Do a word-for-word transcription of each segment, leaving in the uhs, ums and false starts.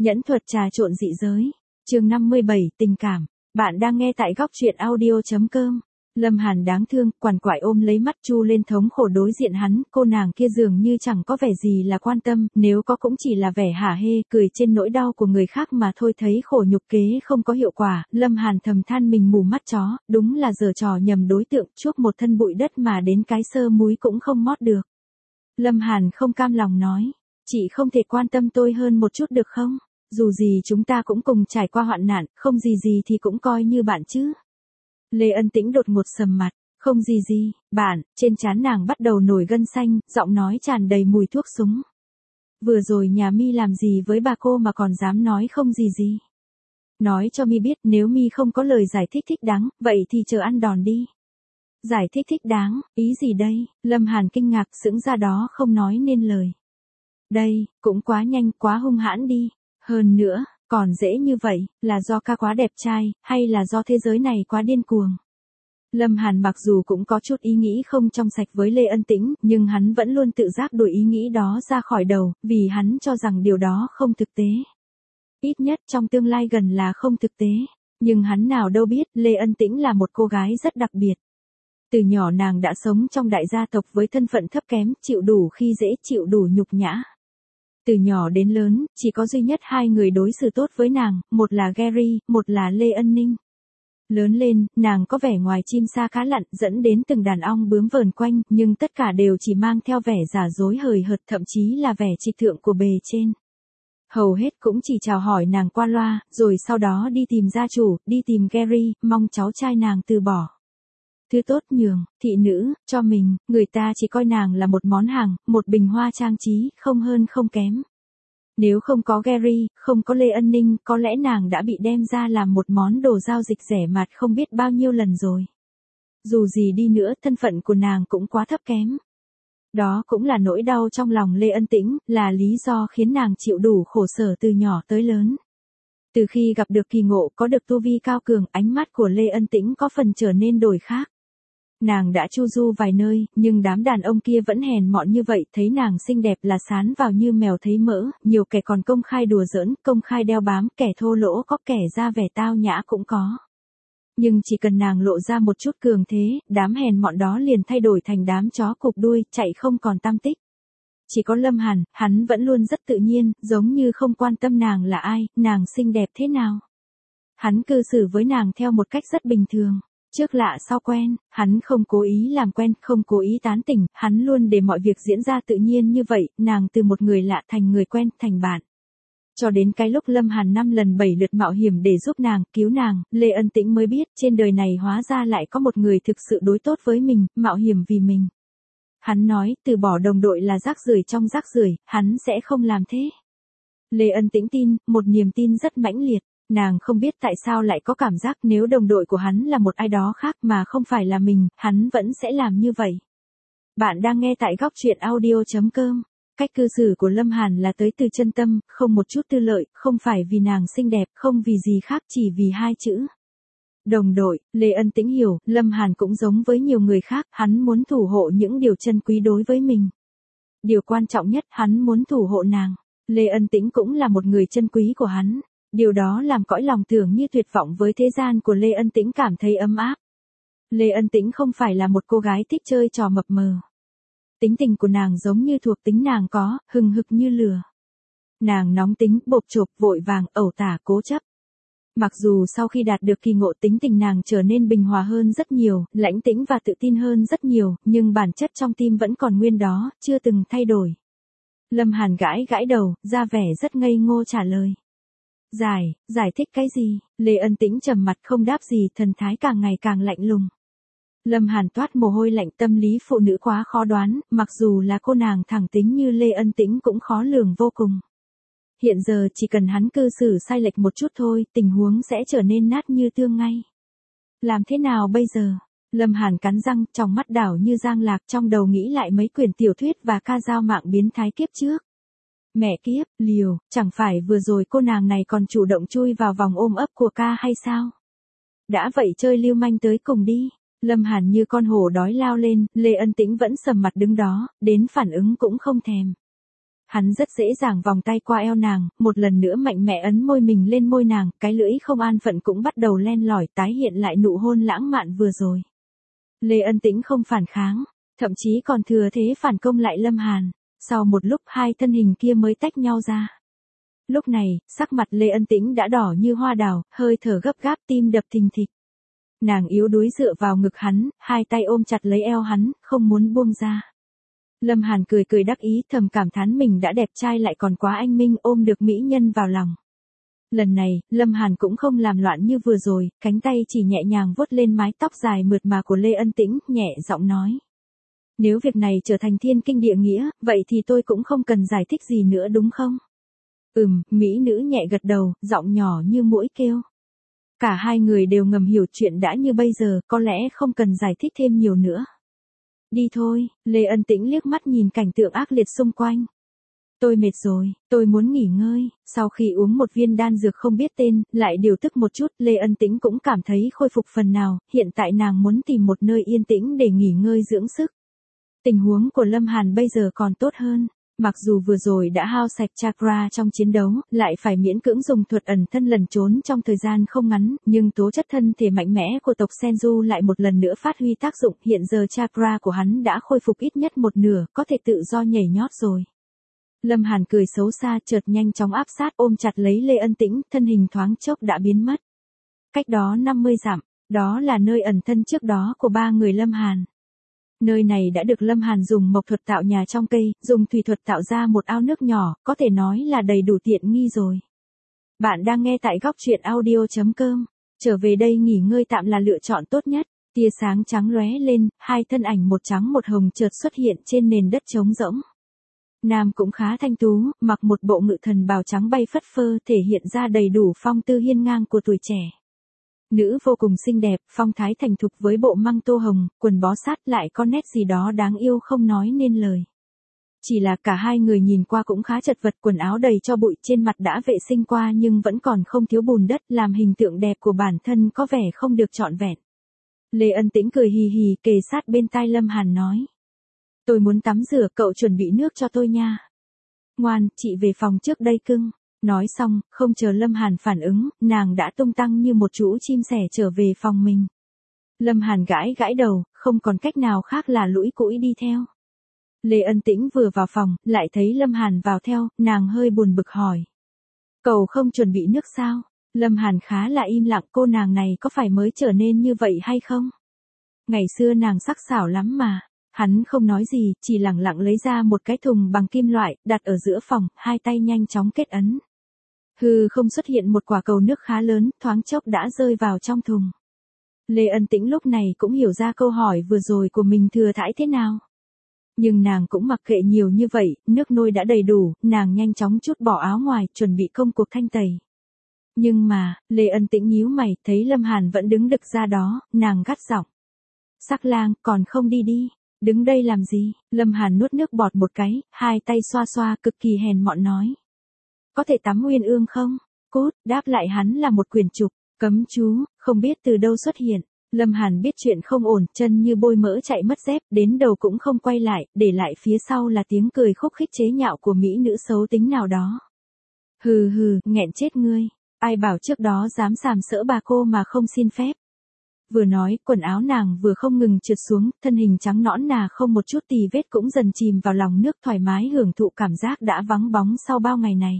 Nhẫn thuật trà trộn dị giới. Chương năm mươi bảy, tình cảm. Bạn đang nghe tại góc truyện audio chấm com. Lâm Hàn đáng thương, quằn quại ôm lấy mắt Chu lên thống khổ đối diện hắn, cô nàng kia dường như chẳng có vẻ gì là quan tâm, nếu có cũng chỉ là vẻ hả hê, cười trên nỗi đau của người khác mà thôi. Thấy khổ nhục kế không có hiệu quả, Lâm Hàn thầm than mình mù mắt chó, đúng là giở trò nhầm đối tượng, chuốc một thân bụi đất mà đến cái sơ múi cũng không mót được. Lâm Hàn không cam lòng nói, chị không thể quan tâm tôi hơn một chút được không? Dù gì chúng ta cũng cùng trải qua hoạn nạn, không gì gì thì cũng coi như bạn chứ. Lê Ân Tĩnh đột ngột sầm mặt, không gì gì, bạn, trên trán nàng bắt đầu nổi gân xanh, giọng nói tràn đầy mùi thuốc súng. Vừa rồi nhà Mi làm gì với bà cô mà còn dám nói không gì gì. Nói cho Mi biết nếu Mi không có lời giải thích thích đáng, vậy thì chờ ăn đòn đi. Giải thích thích đáng, ý gì đây? Lâm Hàn kinh ngạc sững ra đó không nói nên lời. Đây, cũng quá nhanh quá hung hãn đi. Hơn nữa, còn dễ như vậy, là do ca quá đẹp trai, hay là do thế giới này quá điên cuồng? Lâm Hàn mặc dù cũng có chút ý nghĩ không trong sạch với Lê Ân Tĩnh, nhưng hắn vẫn luôn tự giác đuổi ý nghĩ đó ra khỏi đầu, vì hắn cho rằng điều đó không thực tế. Ít nhất trong tương lai gần là không thực tế. Nhưng hắn nào đâu biết, Lê Ân Tĩnh là một cô gái rất đặc biệt. Từ nhỏ nàng đã sống trong đại gia tộc với thân phận thấp kém, chịu đủ khi dễ, chịu đủ nhục nhã. Từ nhỏ đến lớn, chỉ có duy nhất hai người đối xử tốt với nàng, một là Gary, một là Lê Ân Ninh. Lớn lên, nàng có vẻ ngoài chim sa cá lặn, dẫn đến từng đàn ong bướm vờn quanh, nhưng tất cả đều chỉ mang theo vẻ giả dối hời hợt, thậm chí là vẻ trịch thượng của bề trên. Hầu hết cũng chỉ chào hỏi nàng qua loa, rồi sau đó đi tìm gia chủ, đi tìm Gary, mong cháu trai nàng từ bỏ. Thứ tốt nhường, thị nữ, cho mình, người ta chỉ coi nàng là một món hàng, một bình hoa trang trí, không hơn không kém. Nếu không có Gary, không có Lê Ân Ninh, có lẽ nàng đã bị đem ra làm một món đồ giao dịch rẻ mạt không biết bao nhiêu lần rồi. Dù gì đi nữa, thân phận của nàng cũng quá thấp kém. Đó cũng là nỗi đau trong lòng Lê Ân Tĩnh, là lý do khiến nàng chịu đủ khổ sở từ nhỏ tới lớn. Từ khi gặp được kỳ ngộ, có được tu vi cao cường, ánh mắt của Lê Ân Tĩnh có phần trở nên đổi khác. Nàng đã chu du vài nơi, nhưng đám đàn ông kia vẫn hèn mọn như vậy, thấy nàng xinh đẹp là sán vào như mèo thấy mỡ, nhiều kẻ còn công khai đùa giỡn, công khai đeo bám, kẻ thô lỗ có, kẻ ra vẻ tao nhã cũng có. Nhưng chỉ cần nàng lộ ra một chút cường thế, đám hèn mọn đó liền thay đổi thành đám chó cụp đuôi, chạy không còn tăm tích. Chỉ có Lâm Hàn, hắn vẫn luôn rất tự nhiên, giống như không quan tâm nàng là ai, nàng xinh đẹp thế nào. Hắn cư xử với nàng theo một cách rất bình thường. Trước lạ sau quen, hắn không cố ý làm quen, không cố ý tán tỉnh, hắn luôn để mọi việc diễn ra tự nhiên như vậy, nàng từ một người lạ thành người quen, thành bạn. Cho đến cái lúc Lâm Hàn năm lần bảy lượt mạo hiểm để giúp nàng, cứu nàng, Lê Ân Tĩnh mới biết, trên đời này hóa ra lại có một người thực sự đối tốt với mình, mạo hiểm vì mình. Hắn nói, từ bỏ đồng đội là rác rưởi trong rác rưởi, hắn sẽ không làm thế. Lê Ân Tĩnh tin, một niềm tin rất mãnh liệt. Nàng không biết tại sao lại có cảm giác nếu đồng đội của hắn là một ai đó khác mà không phải là mình, hắn vẫn sẽ làm như vậy. Bạn đang nghe tại góc truyện audio chấm com. Cách cư xử của Lâm Hàn là tới từ chân tâm, không một chút tư lợi, không phải vì nàng xinh đẹp, không vì gì khác, chỉ vì hai chữ. Đồng đội. Lê Ân Tĩnh hiểu, Lâm Hàn cũng giống với nhiều người khác, hắn muốn thủ hộ những điều chân quý đối với mình. Điều quan trọng nhất, hắn muốn thủ hộ nàng. Lê Ân Tĩnh cũng là một người chân quý của hắn. Điều đó làm cõi lòng tưởng như tuyệt vọng với thế gian của Lê Ân Tĩnh cảm thấy ấm áp. Lê Ân Tĩnh không phải là một cô gái thích chơi trò mập mờ. Tính tình của nàng giống như thuộc tính nàng có, hừng hực như lửa. Nàng nóng tính, bộp chộp, vội vàng, ẩu tả, cố chấp. Mặc dù sau khi đạt được kỳ ngộ tính tình nàng trở nên bình hòa hơn rất nhiều, lãnh tĩnh và tự tin hơn rất nhiều, nhưng bản chất trong tim vẫn còn nguyên đó, chưa từng thay đổi. Lâm Hàn gãi gãi đầu, ra vẻ rất ngây ngô trả lời. Giải, giải thích cái gì? Lê Ân Tĩnh trầm mặt không đáp gì, thần thái càng ngày càng lạnh lùng. Lâm Hàn toát mồ hôi lạnh, tâm lý phụ nữ quá khó đoán, mặc dù là cô nàng thẳng tính như Lê Ân Tĩnh cũng khó lường vô cùng. Hiện giờ chỉ cần hắn cư xử sai lệch một chút thôi, tình huống sẽ trở nên nát như tương ngay. Làm thế nào bây giờ? Lâm Hàn cắn răng, trong mắt đảo như giang lạc, trong đầu nghĩ lại mấy quyển tiểu thuyết và ca dao mạng biến thái kiếp trước. Mẹ kiếp, liều, chẳng phải vừa rồi cô nàng này còn chủ động chui vào vòng ôm ấp của ca hay sao? Đã vậy chơi lưu manh tới cùng đi. Lâm Hàn như con hổ đói lao lên, Lê Ân Tĩnh vẫn sầm mặt đứng đó, đến phản ứng cũng không thèm. Hắn rất dễ dàng vòng tay qua eo nàng, một lần nữa mạnh mẽ ấn môi mình lên môi nàng, cái lưỡi không an phận cũng bắt đầu len lỏi tái hiện lại nụ hôn lãng mạn vừa rồi. Lê Ân Tĩnh không phản kháng, thậm chí còn thừa thế phản công lại Lâm Hàn. Sau một lúc hai thân hình kia mới tách nhau ra. Lúc này, sắc mặt Lê Ân Tĩnh đã đỏ như hoa đào, hơi thở gấp gáp, tim đập thình thịch. Nàng yếu đuối dựa vào ngực hắn, hai tay ôm chặt lấy eo hắn, không muốn buông ra. Lâm Hàn cười cười đắc ý, thầm cảm thán mình đã đẹp trai lại còn quá anh minh, ôm được mỹ nhân vào lòng. Lần này, Lâm Hàn cũng không làm loạn như vừa rồi, cánh tay chỉ nhẹ nhàng vuốt lên mái tóc dài mượt mà của Lê Ân Tĩnh, nhẹ giọng nói. Nếu việc này trở thành thiên kinh địa nghĩa, vậy thì tôi cũng không cần giải thích gì nữa đúng không? Ừm, mỹ nữ nhẹ gật đầu, giọng nhỏ như muỗi kêu. Cả hai người đều ngầm hiểu chuyện đã như bây giờ, có lẽ không cần giải thích thêm nhiều nữa. Đi thôi, Lê Ân Tĩnh liếc mắt nhìn cảnh tượng ác liệt xung quanh. Tôi mệt rồi, tôi muốn nghỉ ngơi. Sau khi uống một viên đan dược không biết tên, lại điều tức một chút, Lê Ân Tĩnh cũng cảm thấy khôi phục phần nào, hiện tại nàng muốn tìm một nơi yên tĩnh để nghỉ ngơi dưỡng sức. Tình huống của Lâm Hàn bây giờ còn tốt hơn. Mặc dù vừa rồi đã hao sạch chakra trong chiến đấu, lại phải miễn cưỡng dùng thuật ẩn thân lẩn trốn trong thời gian không ngắn, nhưng tố chất thân thể mạnh mẽ của tộc Senju lại một lần nữa phát huy tác dụng, hiện giờ chakra của hắn đã khôi phục ít nhất một nửa, có thể tự do nhảy nhót rồi. Lâm Hàn cười xấu xa, chợt nhanh chóng áp sát ôm chặt lấy Lê Ân Tĩnh, thân hình thoáng chốc đã biến mất. Cách đó năm mươi dặm, đó là nơi ẩn thân trước đó của ba người Lâm Hàn. Nơi này đã được Lâm Hàn dùng mộc thuật tạo nhà trong cây, dùng thủy thuật tạo ra một ao nước nhỏ, có thể nói là đầy đủ tiện nghi rồi. Bạn đang nghe tại góc truyện audio chấm com. Trở về đây nghỉ ngơi tạm là lựa chọn tốt nhất. Tia sáng trắng lóe lên, hai thân ảnh một trắng một hồng chợt xuất hiện trên nền đất trống rỗng. Nam cũng khá thanh tú, mặc một bộ ngự thần bào trắng bay phất phơ, thể hiện ra đầy đủ phong tư hiên ngang của tuổi trẻ. Nữ vô cùng xinh đẹp, phong thái thành thục với bộ măng tô hồng, quần bó sát lại có nét gì đó đáng yêu không nói nên lời. Chỉ là cả hai người nhìn qua cũng khá chật vật, quần áo đầy cho bụi, trên mặt đã vệ sinh qua nhưng vẫn còn không thiếu bùn đất, làm hình tượng đẹp của bản thân có vẻ không được trọn vẹn. Lê Ân Tĩnh cười hì hì kề sát bên tai Lâm Hàn nói. Tôi muốn tắm rửa, cậu chuẩn bị nước cho tôi nha. Ngoan, chị về phòng trước đây cưng. Nói xong, không chờ Lâm Hàn phản ứng, nàng đã tung tăng như một chú chim sẻ trở về phòng mình. Lâm Hàn gãi gãi đầu, không còn cách nào khác là lũi cũi đi theo. Lê Ân Tĩnh vừa vào phòng, lại thấy Lâm Hàn vào theo, nàng hơi buồn bực hỏi. Cậu không chuẩn bị nước sao? Lâm Hàn khá là im lặng, cô nàng này có phải mới trở nên như vậy hay không? Ngày xưa nàng sắc sảo lắm mà. Hắn không nói gì, chỉ lẳng lặng lấy ra một cái thùng bằng kim loại, đặt ở giữa phòng, hai tay nhanh chóng kết ấn. Hừ, không xuất hiện một quả cầu nước khá lớn, thoáng chốc đã rơi vào trong thùng. Lê Ân Tĩnh lúc này cũng hiểu ra câu hỏi vừa rồi của mình thừa thãi thế nào. Nhưng nàng cũng mặc kệ nhiều như vậy, nước nôi đã đầy đủ, nàng nhanh chóng trút bỏ áo ngoài, chuẩn bị công cuộc thanh tẩy. Nhưng mà, Lê Ân Tĩnh nhíu mày, thấy Lâm Hàn vẫn đứng đực ra đó, nàng gắt giọng. Sắc lang, còn không đi đi. Đứng đây làm gì? Lâm Hàn nuốt nước bọt một cái, hai tay xoa xoa cực kỳ hèn mọn nói. Có thể tắm Nguyên Ương không? Cút, đáp lại hắn là một quyển trục, cấm chú, không biết từ đâu xuất hiện. Lâm Hàn biết chuyện không ổn, chân như bôi mỡ chạy mất dép, đến đầu cũng không quay lại, để lại phía sau là tiếng cười khúc khích chế nhạo của mỹ nữ xấu tính nào đó. Hừ hừ, nghẹn chết ngươi, ai bảo trước đó dám sàm sỡ bà cô mà không xin phép. Vừa nói, quần áo nàng vừa không ngừng trượt xuống, thân hình trắng nõn nà không một chút tì vết cũng dần chìm vào lòng nước, thoải mái hưởng thụ cảm giác đã vắng bóng sau bao ngày này.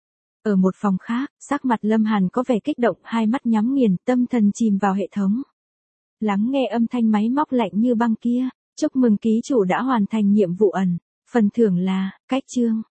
Ở một phòng khác, sắc mặt Lâm Hàn có vẻ kích động, hai mắt nhắm nghiền, tâm thần chìm vào hệ thống. Lắng nghe âm thanh máy móc lạnh như băng kia, chúc mừng ký chủ đã hoàn thành nhiệm vụ ẩn, phần thưởng là, cách chương.